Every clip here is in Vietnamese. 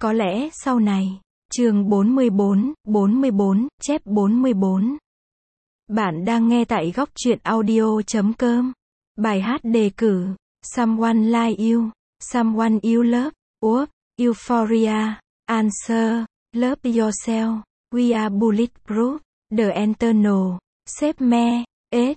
Có lẽ sau này. Chương 44, chép 44. Bạn đang nghe tại góc truyện audio.com. Bài hát đề cử: Someone Like You, Someone You Love, Whoop, Euphoria, Answer, Love Yourself, We Are Bulletproof, The Eternal, Save Me, S.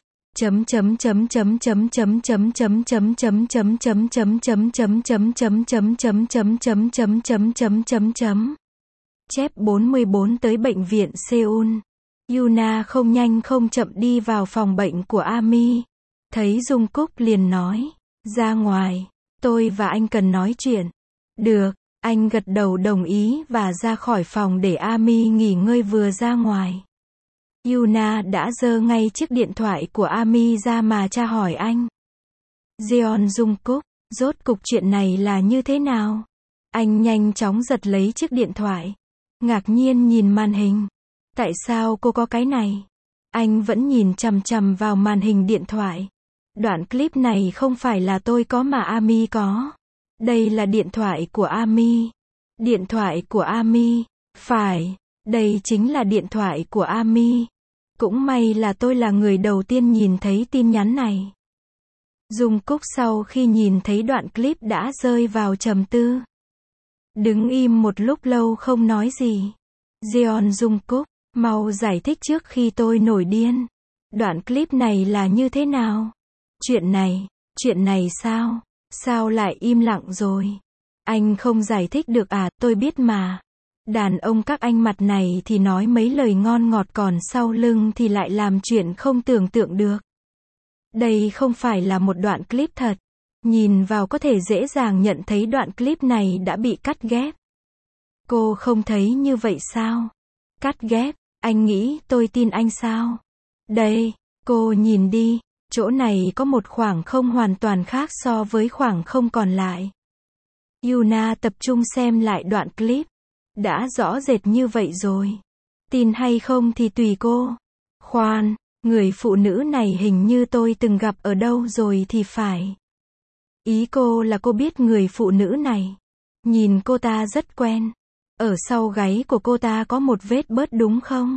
Chép 44 tới bệnh viện Seoul. Yuna không nhanh không chậm đi vào phòng bệnh của Ami. Thấy Jungkook liền nói, ra ngoài, tôi và anh cần nói chuyện. Được, anh gật đầu đồng ý và ra khỏi phòng để Ami nghỉ ngơi. Vừa ra ngoài, Yuna đã giơ ngay chiếc điện thoại của Ami ra mà tra hỏi anh. Jeon Jungkook, rốt cục chuyện này là như thế nào? Anh nhanh chóng giật lấy chiếc điện thoại, ngạc nhiên nhìn màn hình. Tại sao cô có cái này? Anh vẫn nhìn chằm chằm vào màn hình điện thoại. Đoạn clip này không phải là tôi có mà Ami có. Đây là điện thoại của Ami. Điện thoại của Ami. Phải, đây chính là điện thoại của Ami. Cũng may là tôi là người đầu tiên nhìn thấy tin nhắn này. Jungkook sau khi nhìn thấy đoạn clip đã rơi vào trầm tư. Đứng im một lúc lâu không nói gì. Jeon Jungkook, mau giải thích trước khi tôi nổi điên. Đoạn clip này là như thế nào? Chuyện này sao? Sao lại im lặng rồi? Anh không giải thích được à? Tôi biết mà. Đàn ông các anh mặt này thì nói mấy lời ngon ngọt còn sau lưng thì lại làm chuyện không tưởng tượng được. Đây không phải là một đoạn clip thật. Nhìn vào có thể dễ dàng nhận thấy đoạn clip này đã bị cắt ghép. Cô không thấy như vậy sao? Cắt ghép, anh nghĩ tôi tin anh sao? Đây, cô nhìn đi, chỗ này có một khoảng không hoàn toàn khác so với khoảng không còn lại. Yuna tập trung xem lại đoạn clip. Đã rõ rệt như vậy rồi. Tin hay không thì tùy cô. Khoan, người phụ nữ này hình như tôi từng gặp ở đâu rồi thì phải. Ý cô là cô biết người phụ nữ này. Nhìn cô ta rất quen. Ở sau gáy của cô ta có một vết bớt đúng không?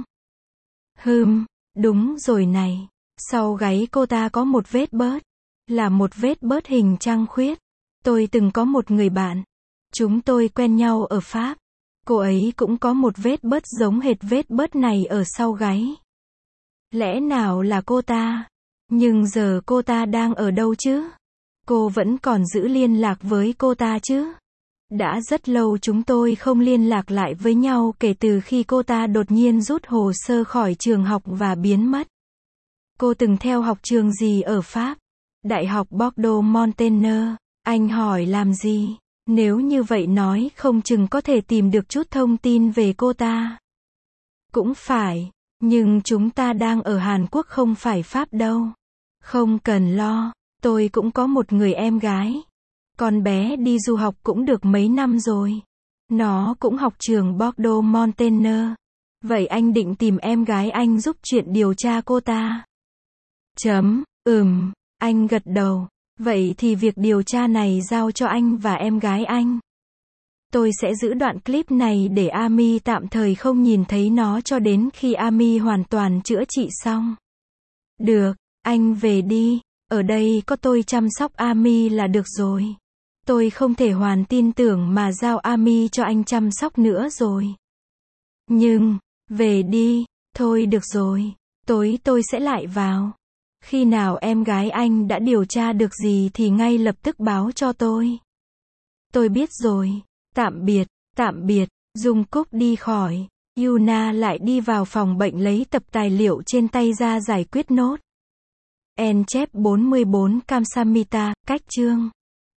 Đúng rồi này. Sau gáy cô ta có một vết bớt. Là một vết bớt hình trăng khuyết. Tôi từng có một người bạn. Chúng tôi quen nhau ở Pháp. Cô ấy cũng có một vết bớt giống hệt vết bớt này ở sau gáy. Lẽ nào là cô ta? Nhưng giờ cô ta đang ở đâu chứ? Cô vẫn còn giữ liên lạc với cô ta chứ? Đã rất lâu chúng tôi không liên lạc lại với nhau kể từ khi cô ta đột nhiên rút hồ sơ khỏi trường học và biến mất. Cô từng theo học trường gì ở Pháp? Đại học Bordeaux Montaigne. Anh hỏi làm gì? Nếu như vậy nói không chừng có thể tìm được chút thông tin về cô ta. Cũng phải, nhưng chúng ta đang ở Hàn Quốc không phải Pháp đâu. Không cần lo, tôi cũng có một người em gái. Con bé đi du học cũng được mấy năm rồi. Nó cũng học trường Bordeaux Montaigne. Vậy anh định tìm em gái anh giúp chuyện điều tra cô ta? Anh gật đầu. Vậy thì việc điều tra này giao cho anh và em gái anh. Tôi sẽ giữ đoạn clip này để Ami tạm thời không nhìn thấy nó cho đến khi Ami hoàn toàn chữa trị xong. Được, anh về đi. Ở đây có tôi chăm sóc Ami là được rồi. Tôi không thể hoàn tin tưởng mà giao Ami cho anh chăm sóc nữa rồi. Nhưng, về đi. Thôi được rồi. Tối tôi sẽ lại vào. Khi nào em gái anh đã điều tra được gì thì ngay lập tức báo cho tôi. Tôi biết rồi. Tạm biệt. Jungkook đi khỏi. Yuna lại đi vào phòng bệnh lấy tập tài liệu trên tay ra giải quyết nốt. En chép 44 Kamsamita, cách chương.